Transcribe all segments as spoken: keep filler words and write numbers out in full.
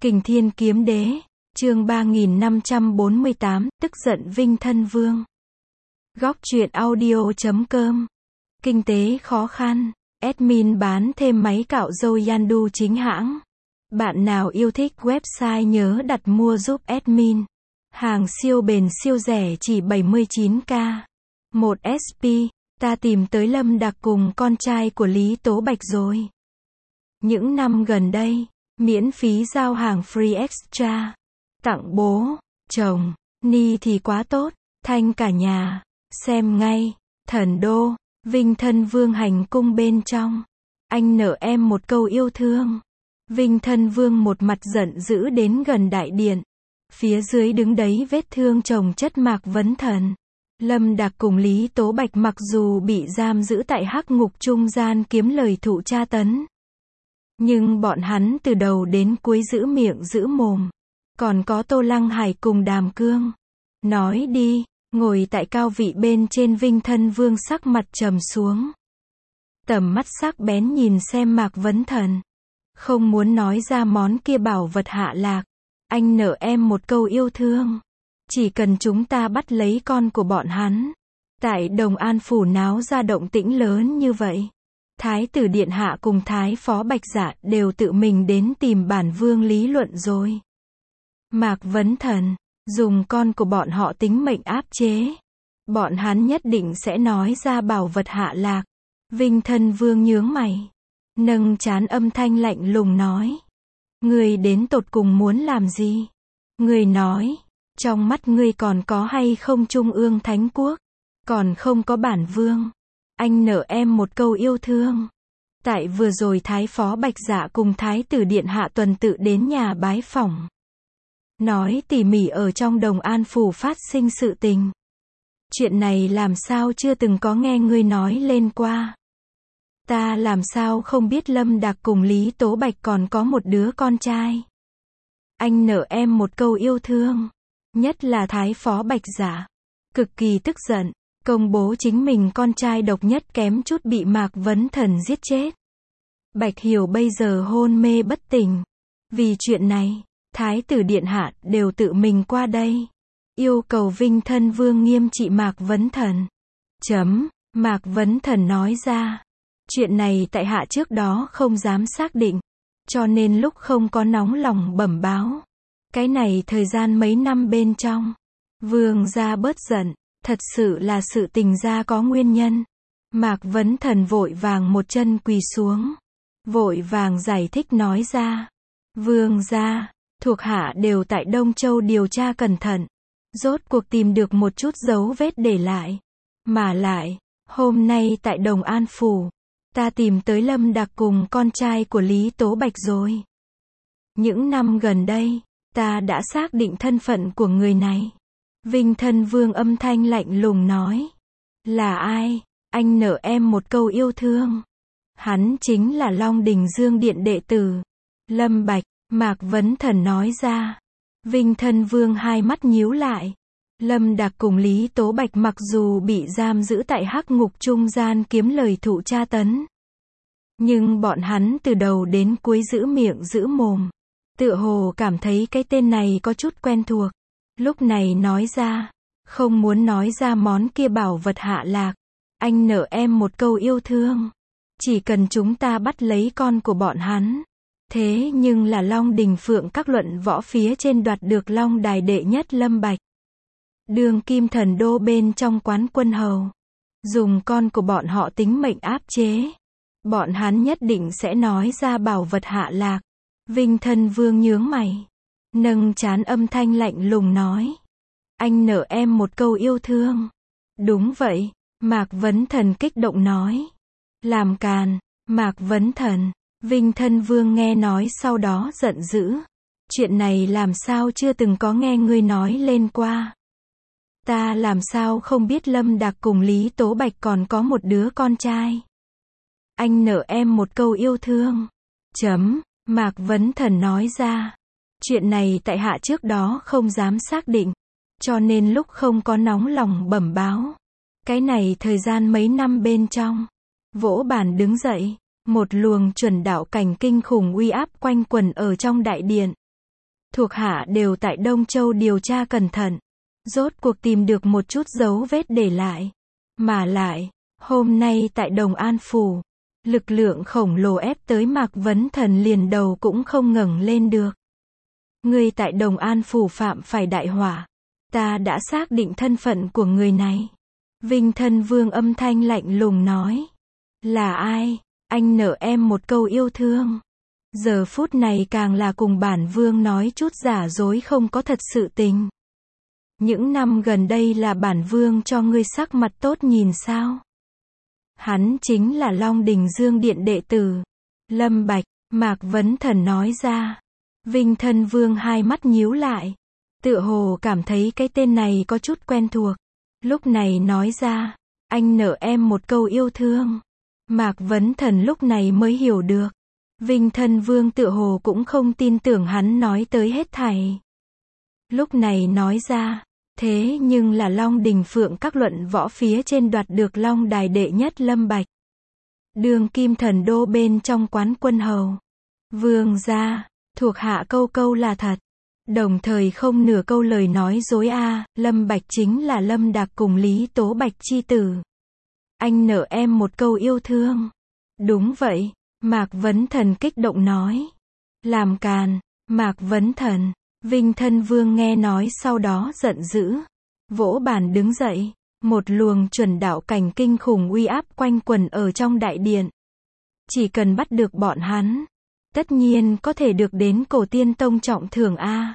Kình Thiên Kiếm Đế, chương ba nghìn năm trăm bốn mươi tám, tức giận Vinh Thân Vương. Góc truyện audio chấm com. Kinh tế khó khăn, admin bán thêm máy cạo râu Yandu chính hãng. Bạn nào yêu thích website nhớ đặt mua giúp admin. Hàng siêu bền siêu rẻ chỉ bảy mươi chín k. một ét pê, ta tìm tới Lâm Đặc cùng con trai của Lý Tố Bạch rồi. Những năm gần đây, miễn phí giao hàng free extra. Tặng bố, chồng, ni thì quá tốt, thanh cả nhà. Xem ngay, Thần Đô, Vinh Thân Vương hành cung bên trong. Anh nợ em một câu yêu thương. Vinh Thân Vương một mặt giận dữ đến gần đại điện. Phía dưới đứng đấy vết thương chồng chất Mạc Vấn Thần. Lâm Đặc cùng Lý Tố Bạch mặc dù bị giam giữ tại hắc ngục trung gian kiếm lời thụ tra tấn. Nhưng bọn hắn từ đầu đến cuối giữ miệng giữ mồm. Còn có Tô Lăng Hải cùng Đàm Cương. Nói đi, ngồi tại cao vị bên trên Vinh Thân Vương sắc mặt trầm xuống. Tầm mắt sắc bén nhìn xem Mạc Vấn Thần. Không muốn nói ra món kia bảo vật hạ lạc. Anh nợ em một câu yêu thương. Chỉ cần chúng ta bắt lấy con của bọn hắn. Tại Đồng An Phủ náo ra động tĩnh lớn như vậy. Thái tử Điện Hạ cùng Thái Phó Bạch Dạ đều tự mình đến tìm bản vương lý luận rồi. Mạc Vấn Thần, dùng con của bọn họ tính mệnh áp chế. Bọn hắn nhất định sẽ nói ra bảo vật hạ lạc. Vinh Thân Vương nhướng mày. Nâng trán âm thanh lạnh lùng nói. Ngươi đến tột cùng muốn làm gì? Ngươi nói, trong mắt ngươi còn có hay không Trung ương Thánh Quốc? Còn không có bản vương. Anh nợ em một câu yêu thương. Tại vừa rồi Thái Phó Bạch Dạ cùng Thái tử Điện Hạ tuần tự đến nhà bái phỏng. Nói tỉ mỉ ở trong Đồng An Phủ phát sinh sự tình. Chuyện này làm sao chưa từng có nghe ngươi nói lên qua. Ta làm sao không biết Lâm Đặc cùng Lý Tố Bạch còn có một đứa con trai. Anh nợ em một câu yêu thương. Nhất là Thái Phó Bạch Dạ. Cực kỳ tức giận. Công bố chính mình con trai độc nhất kém chút bị Mạc Vấn Thần giết chết. Bạch Hiểu bây giờ hôn mê bất tỉnh. Vì chuyện này, Thái tử Điện Hạ đều tự mình qua đây. Yêu cầu Vinh Thân Vương nghiêm trị Mạc Vấn Thần. Chấm, Mạc Vấn Thần nói ra. Chuyện này tại hạ trước đó không dám xác định. Cho nên lúc không có nóng lòng bẩm báo. Cái này thời gian mấy năm bên trong. Vương gia bớt giận. Thật sự là sự tình ra có nguyên nhân. Mạc Vấn Thần vội vàng một chân quỳ xuống. Vội vàng giải thích nói ra. Vương gia, thuộc hạ đều tại Đông Châu điều tra cẩn thận. Rốt cuộc tìm được một chút dấu vết để lại. Mà lại, hôm nay tại Đồng An Phủ, ta tìm tới Lâm Đặc cùng con trai của Lý Tố Bạch rồi. Những năm gần đây, ta đã xác định thân phận của người này. Vinh Thân Vương âm thanh lạnh lùng nói. Là ai? Anh nợ em một câu yêu thương. Hắn chính là Long Đình Dương Điện đệ tử. Lâm Bạch, Mạc Vấn Thần nói ra. Vinh Thân Vương hai mắt nhíu lại. Lâm Đặc cùng Lý Tố Bạch mặc dù bị giam giữ tại hắc ngục trung gian kiếm lời thụ tra tấn. Nhưng bọn hắn từ đầu đến cuối giữ miệng giữ mồm. Tựa hồ cảm thấy cái tên này có chút quen thuộc. Lúc này nói ra, không muốn nói ra món kia bảo vật hạ lạc. Anh nợ em một câu yêu thương. Chỉ cần chúng ta bắt lấy con của bọn hắn. Thế nhưng là Long Đình Phượng các luận võ phía trên đoạt được Long Đài đệ nhất Lâm Bạch. Đường kim Thần Đô bên trong quán quân hầu. Dùng con của bọn họ tính mệnh áp chế. Bọn hắn nhất định sẽ nói ra bảo vật hạ lạc. Vinh Thân Vương nhướng mày. Nâng trán âm thanh lạnh lùng nói. Anh nợ em một câu yêu thương. Đúng vậy, Mạc Vấn Thần kích động nói. Làm càn, Mạc Vấn Thần. Vinh Thân Vương nghe nói sau đó giận dữ. Chuyện này làm sao chưa từng có nghe ngươi nói lên qua. Ta làm sao không biết Lâm Đặc cùng Lý Tố Bạch còn có một đứa con trai. Anh nợ em một câu yêu thương. Chấm, Mạc Vấn Thần nói ra. Chuyện này tại hạ trước đó không dám xác định. Cho nên lúc không có nóng lòng bẩm báo. Cái này thời gian mấy năm bên trong. Vỗ bàn đứng dậy. Một luồng chuẩn đạo cảnh kinh khủng uy áp quanh quẩn ở trong đại điện. thuộc hạ đều tại Đông Châu điều tra cẩn thận. Rốt cuộc tìm được một chút dấu vết để lại. Mà lại, hôm nay tại Đồng An Phủ, lực lượng khổng lồ ép tới Mạc Vấn Thần liền đầu cũng không ngẩng lên được. Ngươi tại Đồng An Phủ phạm phải đại họa. Ta đã xác định thân phận của người này. Vinh Thân Vương âm thanh lạnh lùng nói. Là ai? Anh nợ em một câu yêu thương. Giờ phút này càng là cùng bản vương nói chút giả dối không có thật sự tình. Những năm gần đây là bản vương cho ngươi sắc mặt tốt nhìn sao? Hắn chính là Long Đình Dương Điện đệ tử. Lâm Bạch, Mạc Vấn Thần nói ra. Vinh Thân Vương hai mắt nhíu lại. Tựa hồ cảm thấy cái tên này có chút quen thuộc. Lúc này nói ra, anh nợ em một câu yêu thương. Mạc Vấn Thần lúc này mới hiểu được. Vinh Thân Vương tựa hồ cũng không tin tưởng hắn nói tới hết thảy. Lúc này nói ra, thế nhưng là Long Đình Phượng các luận võ phía trên đoạt được Long Đài đệ nhất Lâm Bạch. Đường Kim Thần Đô bên trong quán quân hầu. Vương gia, thuộc hạ câu câu là thật. Đồng thời không nửa câu lời nói dối a, à, Lâm Bạch chính là Lâm Đạc cùng Lý Tố Bạch chi tử. Anh nợ em một câu yêu thương. Đúng vậy, Mạc Vấn Thần kích động nói. Làm càn, Mạc Vấn Thần. Vinh Thân Vương nghe nói sau đó giận dữ. Vỗ bàn đứng dậy. Một luồng chuẩn đạo cảnh kinh khủng uy áp quanh quần ở trong đại điện. Chỉ cần bắt được bọn hắn, tất nhiên có thể được đến Cổ Tiên Tông trọng thưởng a.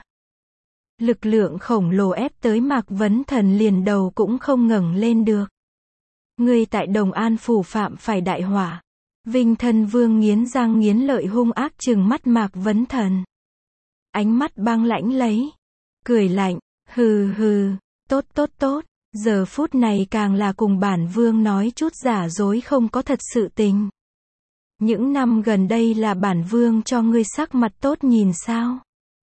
Lực lượng khổng lồ ép tới Mạc Vấn Thần liền đầu cũng không ngẩng lên được. Ngươi tại Đồng An Phủ phạm phải đại họa. Vinh Thân Vương nghiến răng nghiến lợi hung ác trừng mắt Mạc Vấn Thần. Ánh mắt băng lãnh lấy. Cười lạnh, hừ hừ, tốt tốt tốt. Giờ phút này càng là cùng bản vương nói chút giả dối không có thật sự tình. Những năm gần đây là bản vương cho ngươi sắc mặt tốt nhìn sao?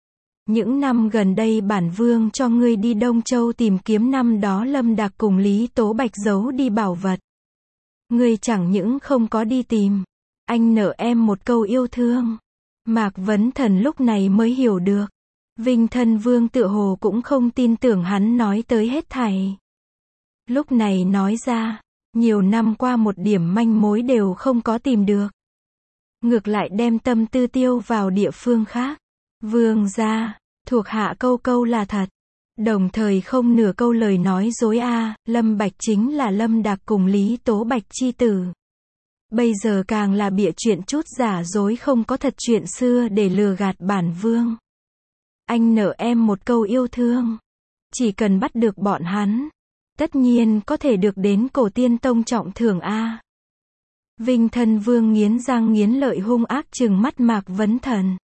Những năm gần đây bản vương cho ngươi đi Đông Châu tìm kiếm năm đó Lâm Đạc cùng Lý Tố Bạch giấu đi bảo vật. Ngươi chẳng những không có đi tìm, anh nợ em một câu yêu thương. Mạc Vấn Thần lúc này mới hiểu được. Vinh Thân Vương tựa hồ cũng không tin tưởng hắn nói tới hết thảy. Lúc này nói ra, nhiều năm qua một điểm manh mối đều không có tìm được. Ngược lại đem tâm tư tiêu vào địa phương khác. Vương gia, thuộc hạ câu câu là thật. Đồng thời không nửa câu lời nói dối a, à, Lâm Bạch chính là Lâm Đạc cùng Lý Tố Bạch chi tử. Bây giờ càng là bịa chuyện chút giả dối không có thật chuyện xưa để lừa gạt bản vương. Anh nợ em một câu yêu thương. Chỉ cần bắt được bọn hắn, tất nhiên có thể được đến Cổ Tiên Tông trọng thưởng a. Vinh Thân Vương nghiến răng nghiến lợi hung ác trừng mắt Mạc Vấn Thần.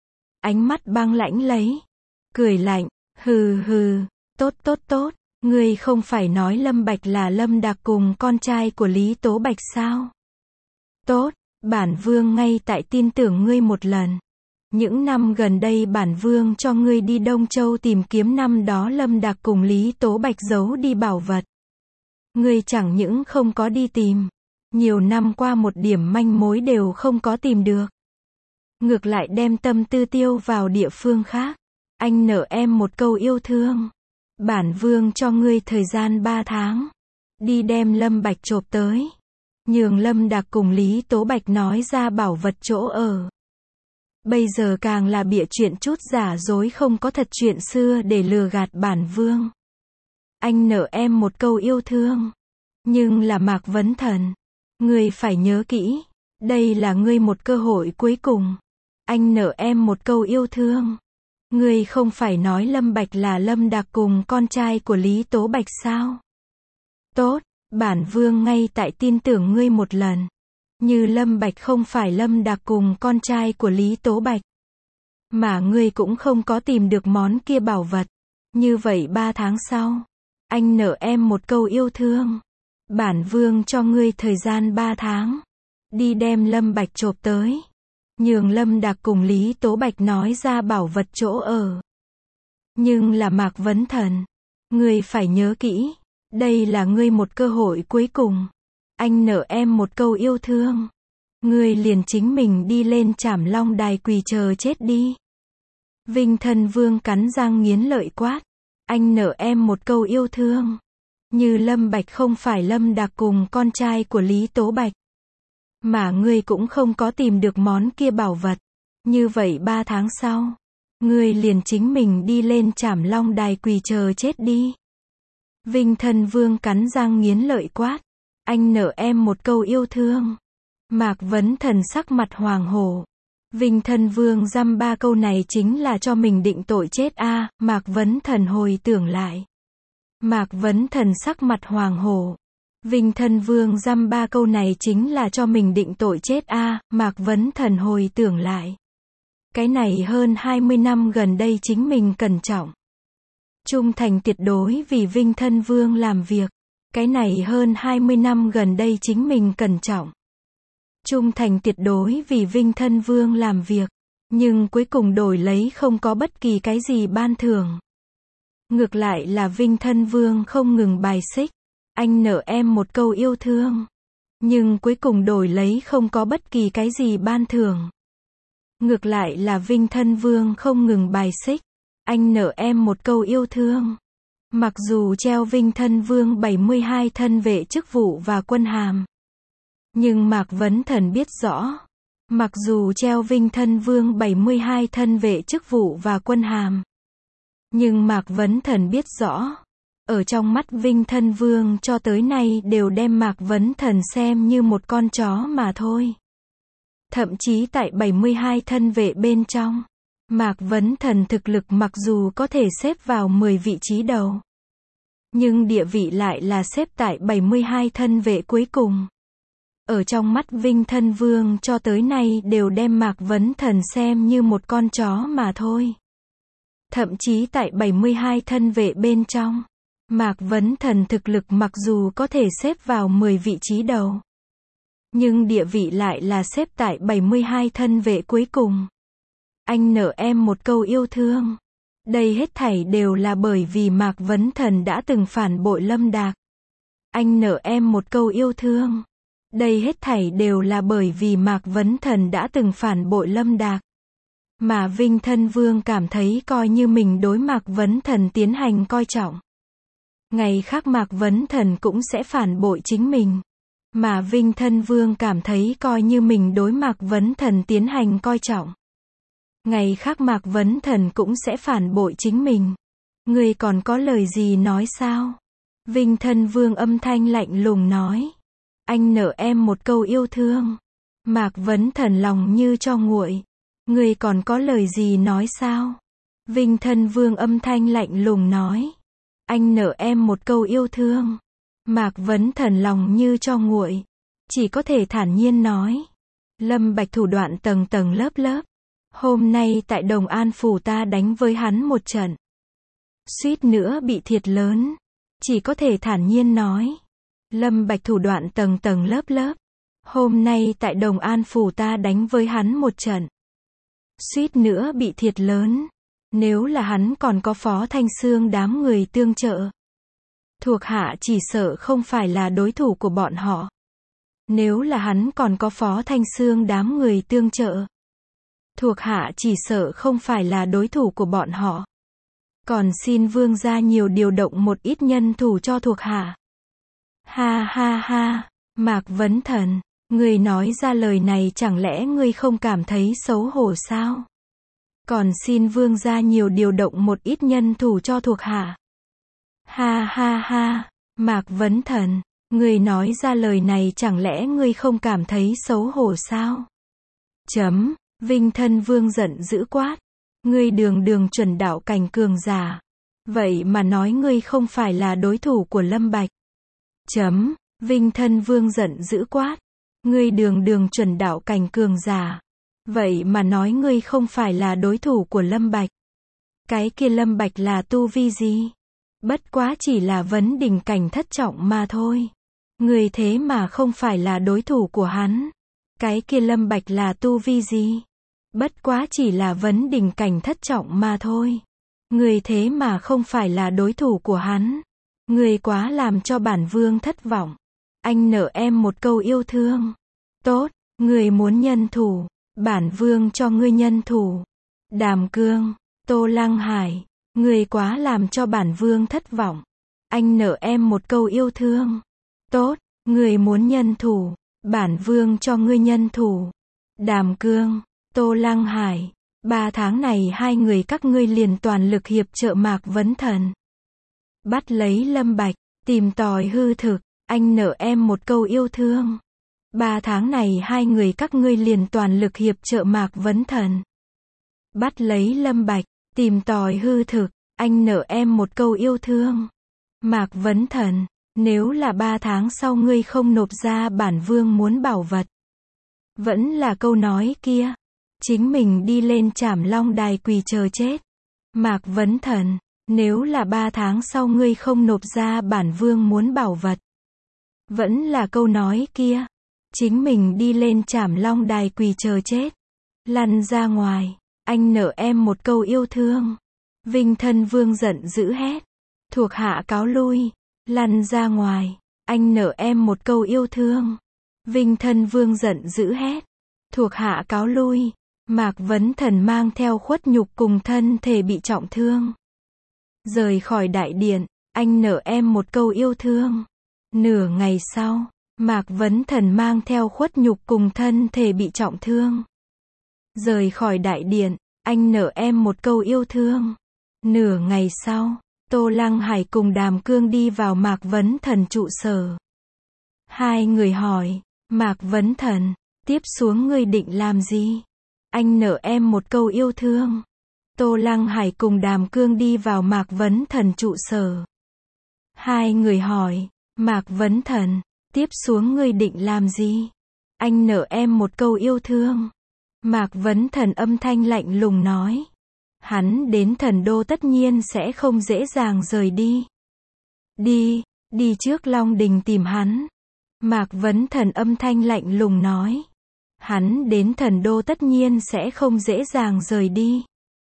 Ánh mắt băng lãnh lấy. Cười lạnh, hừ hừ, tốt tốt tốt. Ngươi không phải nói Lâm Bạch là Lâm Đạc cùng con trai của Lý Tố Bạch sao? Tốt, bản vương ngay tại tin tưởng ngươi một lần. Những năm gần đây bản vương cho ngươi đi Đông Châu tìm kiếm năm đó Lâm Đạc cùng Lý Tố Bạch giấu đi bảo vật. Ngươi chẳng những không có đi tìm, nhiều năm qua một điểm manh mối đều không có tìm được. Ngược lại đem tâm tư tiêu vào địa phương khác. Anh nợ em một câu yêu thương. Bản vương cho ngươi thời gian ba tháng. Đi đem Lâm Bạch chộp tới. Nhường Lâm Đạc cùng Lý Tố Bạch nói ra bảo vật chỗ ở. Bây giờ càng là bịa chuyện chút giả dối không có thật chuyện xưa để lừa gạt bản vương. Anh nợ em một câu yêu thương. Nhưng là Mạc Vấn Thần. Ngươi phải nhớ kỹ. Đây là ngươi một cơ hội cuối cùng. Anh nợ em một câu yêu thương. Ngươi không phải nói Lâm Bạch là Lâm Đạc cùng con trai của Lý Tố Bạch sao? Tốt, bản vương ngay tại tin tưởng ngươi một lần. Như Lâm Bạch không phải Lâm Đạc cùng con trai của Lý Tố Bạch, mà ngươi cũng không có tìm được món kia bảo vật. Như vậy ba tháng sau, anh nợ em một câu yêu thương. Bản vương cho ngươi thời gian ba tháng. Đi đem Lâm Bạch chộp tới. Nhường Lâm Đạc cùng Lý Tố Bạch nói ra bảo vật chỗ ở. Nhưng là Mạc Vấn Thần. Ngươi phải nhớ kỹ. Đây là ngươi một cơ hội cuối cùng. Anh nợ em một câu yêu thương. Ngươi liền chính mình đi lên Trảm Long Đài quỳ chờ chết đi. Vinh Thân Vương cắn răng nghiến lợi quát. Anh nợ em một câu yêu thương. Như Lâm Bạch không phải Lâm Đạc cùng con trai của Lý Tố Bạch. Mà ngươi cũng không có tìm được món kia bảo vật. Như vậy ba tháng sau, ngươi liền chính mình đi lên Trảm Long Đài quỳ chờ chết đi. Vinh Thân Vương cắn răng nghiến lợi quát. Anh nợ em một câu yêu thương. Mạc Vấn Thần sắc mặt hoàng hổ. Vinh Thân Vương dăm ba câu này chính là cho mình định tội chết a. À, Mạc Vấn Thần hồi tưởng lại. Mạc Vấn Thần sắc mặt hoàng hổ. Vinh Thân Vương dăm ba câu này chính là cho mình định tội chết a. À, Mạc Vấn Thần hồi tưởng lại. Cái này hơn hai mươi năm gần đây chính mình cẩn trọng. Trung thành tuyệt đối vì Vinh Thân Vương làm việc. Cái này hơn hai mươi năm gần đây chính mình cẩn trọng. Trung thành tuyệt đối vì Vinh Thân Vương làm việc. Nhưng cuối cùng đổi lấy không có bất kỳ cái gì ban thưởng. Ngược lại là Vinh Thân Vương không ngừng bài xích. Anh nợ em một câu yêu thương. Nhưng cuối cùng đổi lấy không có bất kỳ cái gì ban thưởng. Ngược lại là Vinh Thân Vương không ngừng bài xích. Anh nợ em một câu yêu thương. Mặc dù treo Vinh Thân Vương bảy mươi hai thân vệ chức vụ và quân hàm. Nhưng Mạc Vấn Thần biết rõ. Mặc dù treo Vinh Thân Vương bảy mươi hai thân vệ chức vụ và quân hàm. Nhưng Mạc Vấn Thần biết rõ. Ở trong mắt Vinh Thân Vương cho tới nay đều đem Mạc Vấn Thần xem như một con chó mà thôi. Thậm chí tại bảy mươi hai thân vệ bên trong. Mạc Vấn Thần thực lực mặc dù có thể xếp vào mười vị trí đầu. Nhưng địa vị lại là xếp tại bảy mươi hai thân vệ cuối cùng. Ở trong mắt Vinh Thân Vương cho tới nay đều đem Mạc Vấn Thần xem như một con chó mà thôi. Thậm chí tại bảy mươi hai thân vệ bên trong. Mạc Vấn Thần thực lực mặc dù có thể xếp vào mười vị trí đầu. Nhưng địa vị lại là xếp tại bảy mươi hai thân vệ cuối cùng. Anh nợ em một câu yêu thương. Đây hết thảy đều là bởi vì Mạc Vấn Thần đã từng phản bội Lâm Đạc. Anh nợ em một câu yêu thương. Đây hết thảy đều là bởi vì Mạc Vấn Thần đã từng phản bội Lâm Đạc. Mà Vinh Thân Vương cảm thấy coi như mình đối Mạc Vấn Thần tiến hành coi trọng. Ngày khác Mạc Vấn Thần cũng sẽ phản bội chính mình. Mà Vinh Thân Vương cảm thấy coi như mình đối Mạc Vấn Thần tiến hành coi trọng. Ngày khác Mạc Vấn Thần cũng sẽ phản bội chính mình. Ngươi còn có lời gì nói sao? Vinh Thân Vương âm thanh lạnh lùng nói. Anh nợ em một câu yêu thương. Mạc Vấn Thần lòng như cho nguội. Ngươi còn có lời gì nói sao? Vinh Thân Vương âm thanh lạnh lùng nói. Anh nợ em một câu yêu thương. Mạc Vấn Thần lòng như cho nguội. Chỉ có thể thản nhiên nói. Lâm Bạch thủ đoạn tầng tầng lớp lớp. Hôm nay tại Đồng An Phủ ta đánh với hắn một trận. Suýt nữa bị thiệt lớn. Chỉ có thể thản nhiên nói. Lâm Bạch thủ đoạn tầng tầng lớp lớp. Hôm nay tại Đồng An Phủ ta đánh với hắn một trận. Suýt nữa bị thiệt lớn. Nếu là hắn còn có Phó Thanh Xương đám người tương trợ. Thuộc hạ chỉ sợ không phải là đối thủ của bọn họ. Nếu là hắn còn có Phó Thanh Xương đám người tương trợ. Thuộc hạ chỉ sợ không phải là đối thủ của bọn họ. Còn xin vương gia nhiều điều động một ít nhân thủ cho thuộc hạ. Ha ha ha, Mạc Vấn Thần, ngươi nói ra lời này chẳng lẽ ngươi không cảm thấy xấu hổ sao? Còn xin vương gia nhiều điều động một ít nhân thủ cho thuộc hạ. Ha ha ha, Mạc Vấn Thần, ngươi nói ra lời này chẳng lẽ ngươi không cảm thấy xấu hổ sao? Chấm. Vinh Thân Vương giận dữ quát. Ngươi đường đường chuẩn đạo cảnh cường giả. Vậy mà nói ngươi không phải là đối thủ của Lâm Bạch. Chấm. Vinh Thân Vương giận dữ quát. Ngươi đường đường chuẩn đạo cảnh cường giả. Vậy mà nói ngươi không phải là đối thủ của Lâm Bạch. Cái kia Lâm Bạch là tu vi gì? Bất quá chỉ là vấn đỉnh cảnh thất trọng mà thôi. Ngươi thế mà không phải là đối thủ của hắn. Cái kia Lâm Bạch là tu vi gì? Bất quá chỉ là vấn đỉnh cảnh thất trọng mà thôi. Người thế mà không phải là đối thủ của hắn. Người quá làm cho bản vương thất vọng. Anh nợ em một câu yêu thương. Tốt, người muốn nhân thủ. Bản vương cho ngươi nhân thủ. Đàm Cương, Tô Lăng Hải, người quá làm cho bản vương thất vọng. Anh nợ em một câu yêu thương. Tốt, người muốn nhân thủ, bản vương cho ngươi nhân thủ. Đàm Cương, Tô Lăng Hải, ba tháng này hai người các ngươi liền toàn lực hiệp trợ Mạc Vấn Thần. Bắt lấy Lâm Bạch, tìm tòi hư thực, anh nợ em một câu yêu thương. Ba tháng này hai người các ngươi liền toàn lực hiệp trợ Mạc Vấn Thần. Bắt lấy Lâm Bạch, tìm tòi hư thực, anh nợ em một câu yêu thương. Mạc Vấn Thần, nếu là ba tháng sau ngươi không nộp ra bản vương muốn bảo vật. Vẫn là câu nói kia. Chính mình đi lên Trảm Long Đài quỳ chờ chết. Mạc Vấn Thần, nếu là ba tháng sau ngươi không nộp ra bản vương muốn bảo vật. Vẫn là câu nói kia. Chính mình đi lên Trảm Long Đài quỳ chờ chết. Lăn ra ngoài, anh nợ em một câu yêu thương. Vinh Thân Vương giận dữ hét. Thuộc hạ cáo lui. Lăn ra ngoài, anh nợ em một câu yêu thương. Vinh Thân Vương giận dữ hét. Thuộc hạ cáo lui. Mạc Vấn Thần mang theo khuất nhục cùng thân thể bị trọng thương. Rời khỏi đại điện, anh nợ em một câu yêu thương. Nửa ngày sau, Mạc Vấn Thần mang theo khuất nhục cùng thân thể bị trọng thương. Rời khỏi đại điện, anh nợ em một câu yêu thương. Nửa ngày sau, Tô Lăng Hải cùng Đàm Cương đi vào Mạc Vấn Thần trụ sở. Hai người hỏi, Mạc Vấn Thần, tiếp xuống ngươi định làm gì? Anh nợ em một câu yêu thương. Tô Lăng Hải cùng Đàm Cương đi vào Mạc Vấn Thần trụ sở. Hai người hỏi, Mạc Vấn Thần, tiếp xuống ngươi định làm gì? Anh nợ em một câu yêu thương. Mạc Vấn Thần âm thanh lạnh lùng nói. Hắn đến thần đô tất nhiên sẽ không dễ dàng rời đi. Đi, đi trước Long Đình tìm hắn. Mạc Vấn Thần âm thanh lạnh lùng nói. Hắn đến thần đô tất nhiên sẽ không dễ dàng rời đi.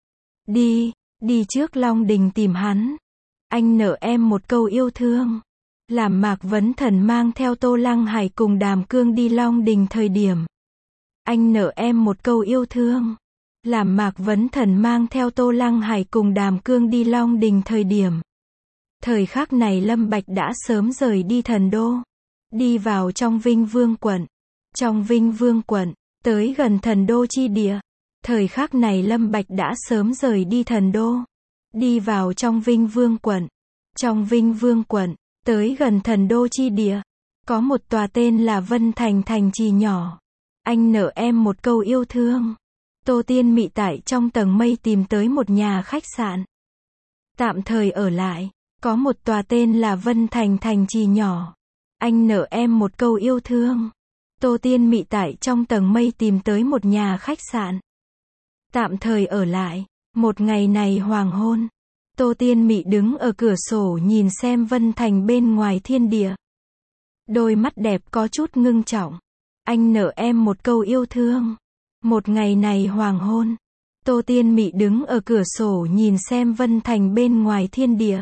Đi, đi trước Long Đình tìm hắn. Anh nợ em một câu yêu thương. Làm Mạc Vấn Thần mang theo Tô Lăng Hải cùng Đàm Cương đi Long Đình thời điểm. Anh nợ em một câu yêu thương. Làm Mạc Vấn Thần mang theo Tô Lăng Hải cùng Đàm Cương đi Long Đình thời điểm. Thời khắc này Lâm Bạch đã sớm rời đi thần đô. Đi vào trong Vinh Vương quận. Trong Vinh Vương quận, tới gần thần đô chi địa. Thời khắc này Lâm Bạch đã sớm rời đi thần đô. Đi vào trong Vinh Vương quận. Trong Vinh Vương quận, tới gần thần đô chi địa. Có một tòa tên là Vân Thành thành trì nhỏ. Anh nợ em một câu yêu thương. Tô Tiên Mị tại trong tầng mây tìm tới một nhà khách sạn. Tạm thời ở lại. Có một tòa tên là Vân Thành thành trì nhỏ. Anh nợ em một câu yêu thương. Tô Tiên Mị tại trong tầng mây tìm tới một nhà khách sạn. Tạm thời ở lại. Một ngày này hoàng hôn. Tô Tiên Mị đứng ở cửa sổ nhìn xem Vân Thành bên ngoài thiên địa. Đôi mắt đẹp có chút ngưng trọng. Anh nợ em một câu yêu thương. Một ngày này hoàng hôn. Tô Tiên Mị đứng ở cửa sổ nhìn xem Vân Thành bên ngoài thiên địa.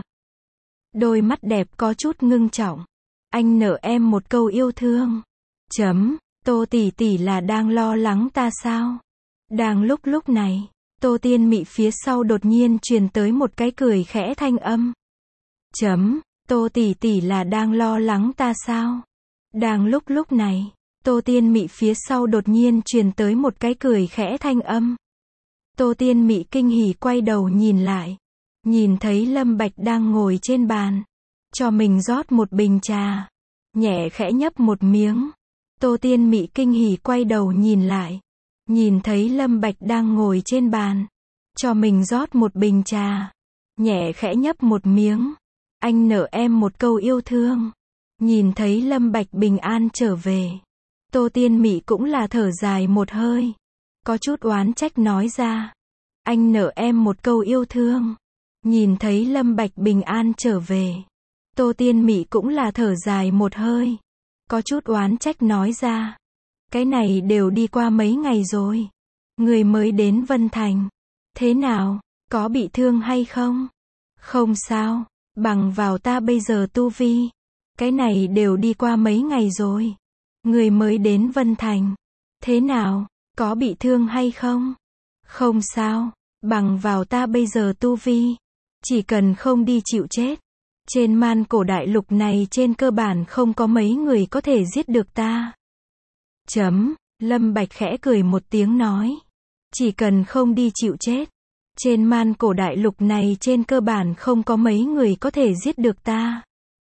Đôi mắt đẹp có chút ngưng trọng. Anh nợ em một câu yêu thương. Chấm, Tô tỷ tỷ là đang lo lắng ta sao? Đang lúc lúc này, Tô Tiên Mị phía sau đột nhiên truyền tới một cái cười khẽ thanh âm. Chấm, Tô tỷ tỷ là đang lo lắng ta sao? Đang lúc lúc này, Tô Tiên Mị phía sau đột nhiên truyền tới một cái cười khẽ thanh âm. Tô Tiên Mị kinh hỉ quay đầu nhìn lại. Nhìn thấy Lâm Bạch đang ngồi trên bàn. Cho mình rót một bình trà. Nhẹ khẽ nhấp một miếng. Tô Tiên Mị kinh hỉ quay đầu nhìn lại. Nhìn thấy Lâm Bạch đang ngồi trên bàn. Cho mình rót một bình trà. Nhẹ khẽ nhấp một miếng. Anh nợ em một câu yêu thương. Nhìn thấy Lâm Bạch bình an trở về. Tô Tiên Mị cũng là thở dài một hơi. Có chút oán trách nói ra. Anh nợ em một câu yêu thương. Nhìn thấy Lâm Bạch bình an trở về. Tô Tiên Mị cũng là thở dài một hơi. Có chút oán trách nói ra. Cái này đều đi qua mấy ngày rồi. Người mới đến Vân Thành. Thế nào, có bị thương hay không? Không sao, bằng vào ta bây giờ tu vi. Cái này đều đi qua mấy ngày rồi. Người mới đến Vân Thành. Thế nào, có bị thương hay không? Không sao, Bằng vào ta bây giờ tu vi, chỉ cần không đi chịu chết, trên man cổ đại lục này trên cơ bản không có mấy người có thể giết được ta. Chấm, Lâm Bạch khẽ cười một tiếng nói. Chỉ cần không đi chịu chết, trên man cổ đại lục này trên cơ bản không có mấy người có thể giết được ta.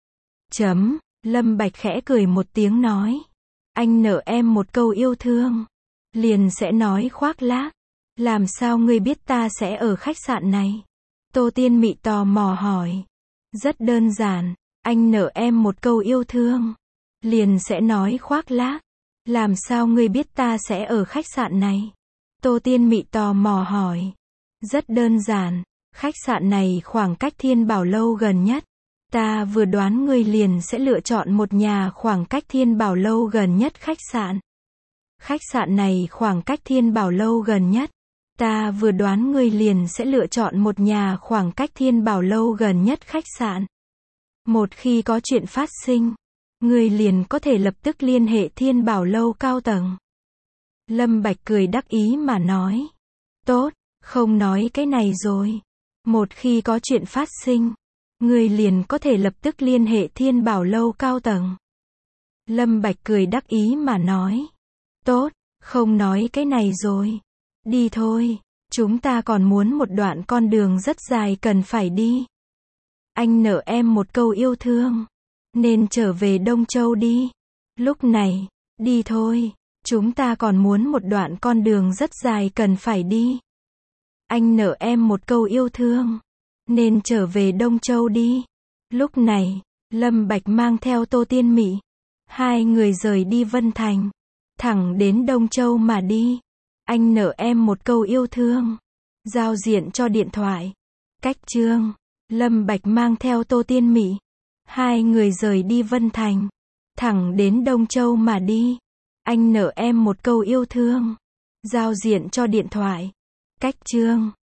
Chấm, Lâm Bạch khẽ cười một tiếng nói. Anh nợ em một câu yêu thương, liền sẽ nói khoác lác. Làm sao ngươi biết ta sẽ ở khách sạn này? Tô Tiên Mị tò mò hỏi. Rất đơn giản, anh nợ em một câu yêu thương, liền sẽ nói khoác lác. Làm sao ngươi biết ta sẽ ở khách sạn này? Tô Tiên Mị tò mò hỏi. Rất đơn giản, khách sạn này khoảng cách Thiên Bảo Lâu gần nhất. Ta vừa đoán ngươi liền sẽ lựa chọn một nhà khoảng cách Thiên Bảo Lâu gần nhất khách sạn. Khách sạn này khoảng cách Thiên Bảo Lâu gần nhất. Ta vừa đoán ngươi liền sẽ lựa chọn một nhà khoảng cách Thiên Bảo Lâu gần nhất khách sạn. Một khi có chuyện phát sinh, ngươi liền có thể lập tức liên hệ Thiên Bảo Lâu cao tầng. Lâm Bạch cười đắc ý mà nói. Tốt, không nói cái này rồi. Một khi có chuyện phát sinh, ngươi liền có thể lập tức liên hệ Thiên Bảo Lâu cao tầng. Lâm Bạch cười đắc ý mà nói. Tốt, không nói cái này rồi. Đi thôi, chúng ta còn muốn một đoạn con đường rất dài cần phải đi. Anh nợ em một câu yêu thương, nên trở về Đông Châu đi. Lúc này, đi thôi, chúng ta còn muốn một đoạn con đường rất dài cần phải đi. Anh nợ em một câu yêu thương, nên trở về Đông Châu đi. Lúc này, Lâm Bạch mang theo Tô Tiên Mị, hai người rời đi Vân Thành, thẳng đến Đông Châu mà đi. Anh nợ em một câu yêu thương, giao diện cho điện thoại. Cách chương, Lâm Bạch mang theo Tô Tiên Mị, hai người rời đi Vân Thành, thẳng đến Đông Châu mà đi. Anh nợ em một câu yêu thương, giao diện cho điện thoại. Cách chương.